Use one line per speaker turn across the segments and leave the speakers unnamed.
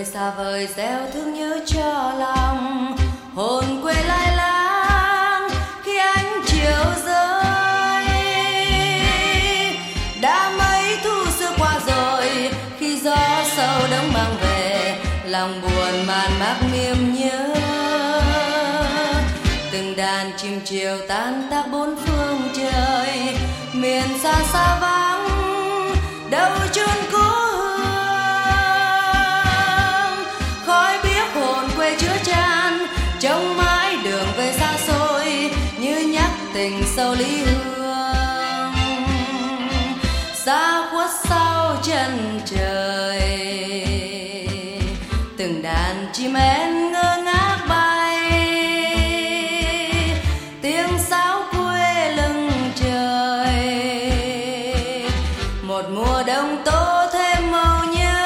về xa vời gieo thương nhớ cho lòng, hồn quê lai láng khi ánh chiều rơi. Đã mấy thu xưa qua rồi, khi gió sâu đông mang về lòng buồn man mác niềm nhớ. Từng đàn chim chiều tan tác bốn phương trời, miền xa xa vắng đâu chôn cố hương. Khói biếc hồn quê chứa chan, trông mãi đường về xa xôi như nhắc tình sâu ly hương. Xa khuất sau chân trời, từng đàn chim én ngơ ngác bay, tiếng sáo quê lưng trời. Một mùa đông tô thêm màu nhớ,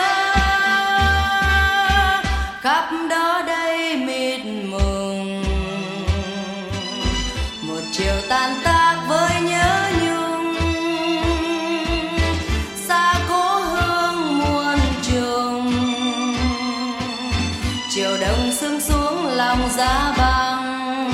khắp đó đây mịt mùng. Một chiều tan tác với nhớ nhung, xa cố hương muôn trùng. Chiều đông sương xuống lòng giá băng,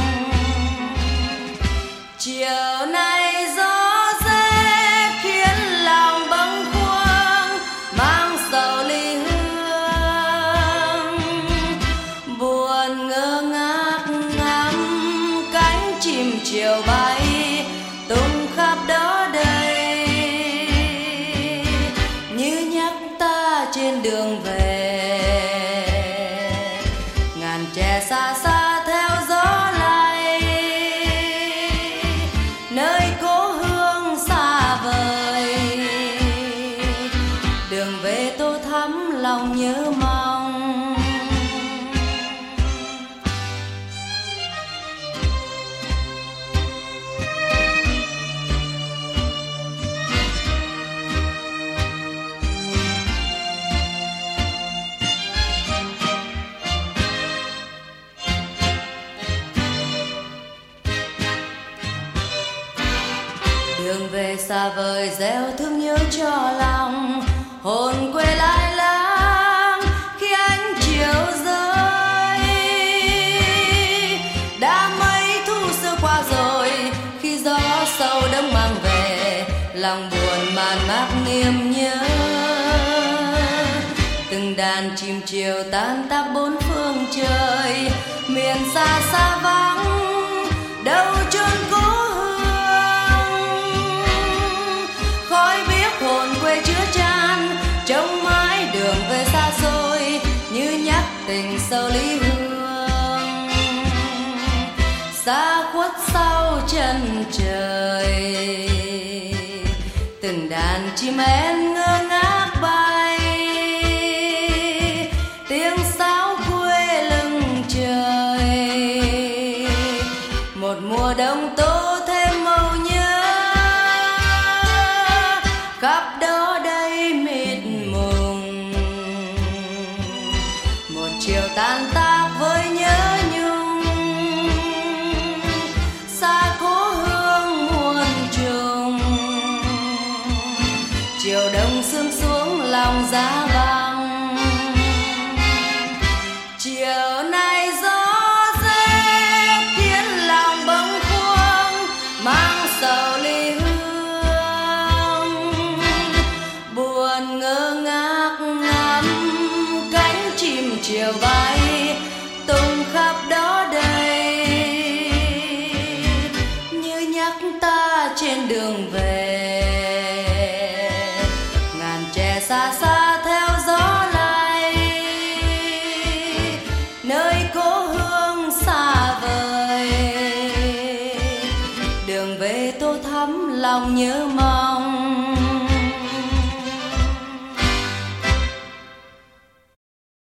chiều nay gió rét khiến lòng bâng khuâng mang sầu ly hương. Buồn ngơ ngác ngắm cánh chim chiều bay tung khắp đó đây, như nhắc ta trên đường về. Ngàn trẻ xa xa theo gió lay, nơi cố hương xa vời. Đường về tô thắm lòng nhớ mong. Đường về xa vời gieo thương nhớ cho lòng, hồn quê lai láng khi ánh chiều rơi. Đã mấy thu xưa qua rồi, khi gió sâu đông mang về lòng buồn man mác niềm nhớ. Từng đàn chim chiều tan tác bốn phương trời, miền xa xa vắng đâu chôn cố hương. Khói biếc hồn quê chứa chan, trông mãi đường về xa xôi như nhắc tình sâu ly hương. Xa khuất sau chân trời, từng đàn chim én ngơ ngác bay, tiếng sáo quê lưng trời. Một mùa đông tô thêm màu nhớ, khắp đó đây mịt mùng. Một chiều tan tác với nhớ nhung, xa cố hương muôn trùng. Chiều đông sương xuống lòng giá băng, chiều nay gió rét khiến lòng bâng khuâng mang sầu ly hương. Buồn ngơ ngác ngắm cánh chim chiều bay tung khắp đó đây, như nhắc ta trên đường về. Ngàn trẻ xa xa theo gió lay, nơi cố hương xa vời. Đường về tô thắm lòng nhớ mong.